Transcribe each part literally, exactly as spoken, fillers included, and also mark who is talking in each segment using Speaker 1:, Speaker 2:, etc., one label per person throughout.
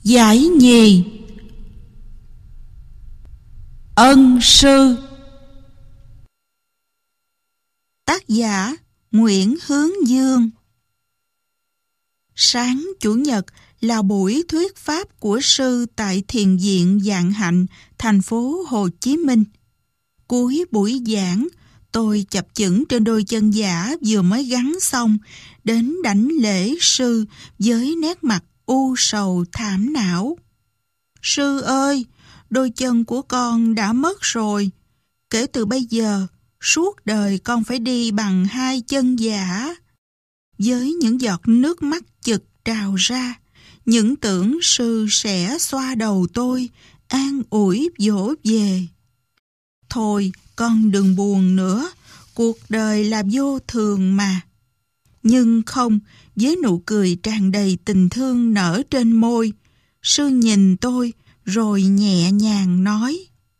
Speaker 1: Giải nhì. Ân sư. Tác giả Nguyễn Hướng Dương. Sáng Chủ nhật là buổi thuyết pháp của sư tại Thiền viện Vạn Hạnh, thành phố Hồ Chí Minh. Cuối buổi giảng, tôi chập chững trên đôi chân giả vừa mới gắn xong, đến đảnh lễ sư với nét mặt u sầu thảm não. Sư ơi, đôi chân của con đã mất rồi. Kể từ bây giờ, suốt đời con phải đi bằng hai chân giả. Với những giọt nước mắt chực trào ra, những tưởng sư sẽ xoa đầu tôi, an ủi dỗ về. Thôi, con đừng buồn nữa, cuộc đời là vô thường mà. Nhưng không, với nụ cười tràn đầy tình thương nở trên môi, sư nhìn tôi rồi nhẹ nhàng nói: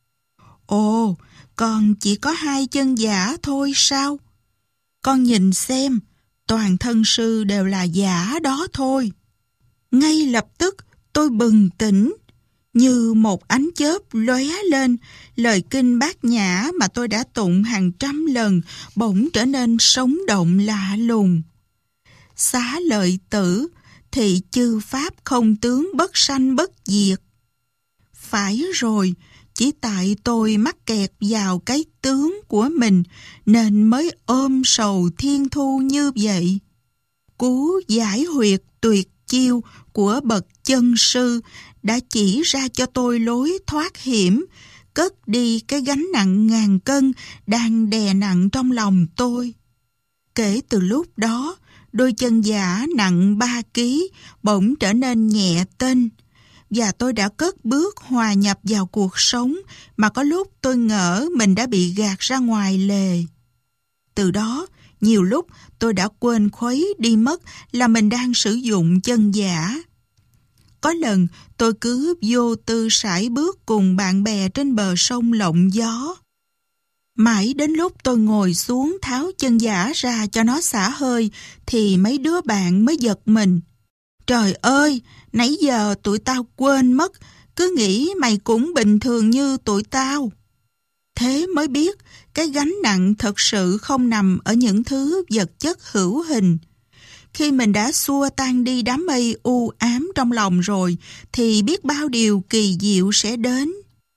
Speaker 1: Ồ, con chỉ có hai chân giả thôi sao? Con nhìn xem, toàn thân sư đều là giả đó thôi. Ngay lập tức tôi bừng tỉnh, như một ánh chớp lóe lên, lời kinh Bát Nhã mà tôi đã tụng hàng trăm lần bỗng trở nên sống động lạ lùng. Xá lợi tử, thị chư pháp không tướng bất sanh bất diệt. Phải rồi, chỉ tại tôi mắc kẹt vào cái tướng của mình nên mới ôm sầu thiên thu như vậy. Cú giải huyệt tuyệt chiêu của bậc chân sư đã chỉ ra cho tôi lối thoát hiểm, cất đi cái gánh nặng ngàn cân đang đè nặng trong lòng tôi. Kể từ lúc đó, đôi chân giả nặng ba ký bỗng trở nên nhẹ tênh, và tôi đã cất bước hòa nhập vào cuộc sống mà có lúc tôi ngỡ mình đã bị gạt ra ngoài lề. Từ đó, nhiều lúc tôi đã quên khuấy đi mất là mình đang sử dụng chân giả. Có lần tôi cứ vô tư sải bước cùng bạn bè trên bờ sông lộng gió. Mãi đến lúc tôi ngồi xuống tháo chân giả ra cho nó xả hơi thì mấy đứa bạn mới giật mình. Trời ơi, nãy giờ tụi tao quên mất, cứ nghĩ mày cũng bình thường như tụi tao. Thế mới biết cái gánh nặng thật sự không nằm ở những thứ vật chất hữu hình. Khi mình đã xua tan đi đám mây u ám trong lòng rồi thì biết bao điều kỳ diệu sẽ đến.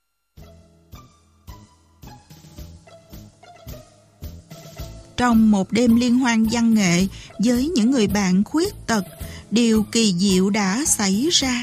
Speaker 1: Trong một đêm liên hoan văn nghệ với những người bạn khuyết tật, điều kỳ diệu đã xảy ra.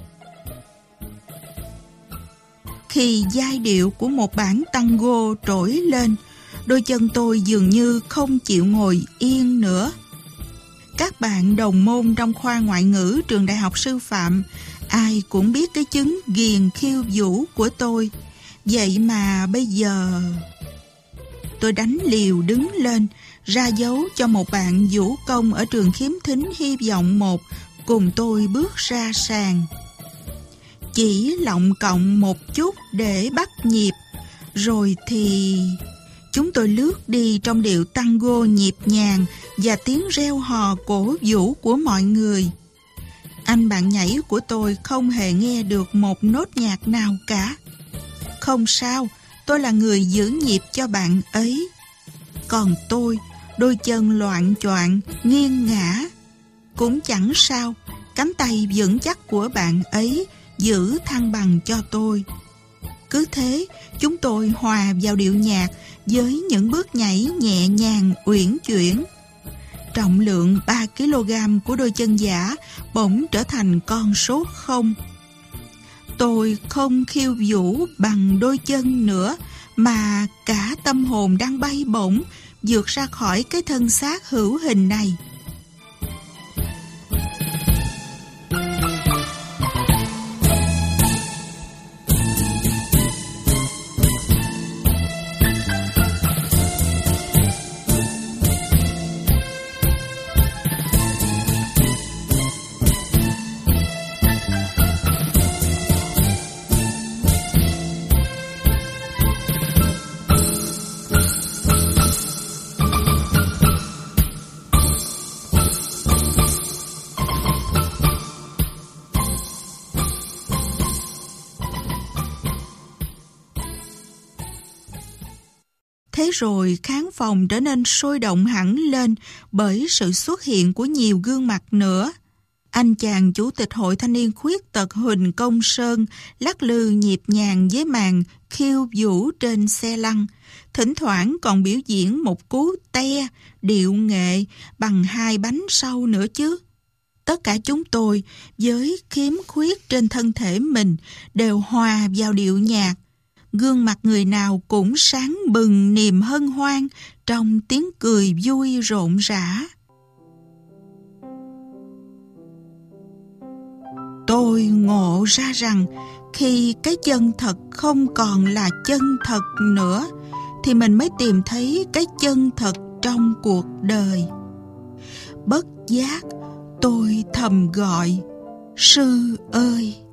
Speaker 1: Khi giai điệu của một bản tango trỗi lên, đôi chân tôi dường như không chịu ngồi yên nữa. Các bạn đồng môn trong khoa ngoại ngữ trường Đại học Sư phạm, ai cũng biết cái chứng ghiền khiêu vũ của tôi. Vậy mà bây giờ... Tôi đánh liều đứng lên, ra dấu cho một bạn vũ công ở trường Khiếm Thính Hy vọng một cùng tôi bước ra sàn. Chỉ lọng cộng một chút để bắt nhịp, rồi thì... Chúng tôi lướt đi trong điệu tango nhịp nhàng và tiếng reo hò cổ vũ của mọi người. Anh bạn nhảy của tôi không hề nghe được một nốt nhạc nào cả. Không sao, tôi là người giữ nhịp cho bạn ấy. Còn tôi, đôi chân loạng choạng, nghiêng ngã. Cũng chẳng sao, cánh tay vững chắc của bạn ấy giữ thăng bằng cho tôi. Cứ thế, chúng tôi hòa vào điệu nhạc với những bước nhảy nhẹ nhàng uyển chuyển. Trọng lượng ba ki lô gam của đôi chân giả bỗng trở thành con số không. Tôi không khiêu vũ bằng đôi chân nữa, mà cả tâm hồn đang bay bổng vượt ra khỏi cái thân xác hữu hình này. Thế rồi khán phòng trở nên sôi động hẳn lên bởi sự xuất hiện của nhiều gương mặt nữa. Anh chàng chủ tịch hội thanh niên khuyết tật Huỳnh Công Sơn lắc lư nhịp nhàng với màn khiêu vũ trên xe lăn, thỉnh thoảng còn biểu diễn một cú te điệu nghệ bằng hai bánh sau nữa chứ. Tất cả chúng tôi với khiếm khuyết trên thân thể mình đều hòa vào điệu nhạc. Gương mặt người nào cũng sáng bừng niềm hân hoan trong tiếng cười vui rộn rã. Tôi ngộ ra rằng khi cái chân thật không còn là chân thật nữa thì mình mới tìm thấy cái chân thật trong cuộc đời. Bất giác tôi thầm gọi: sư ơi!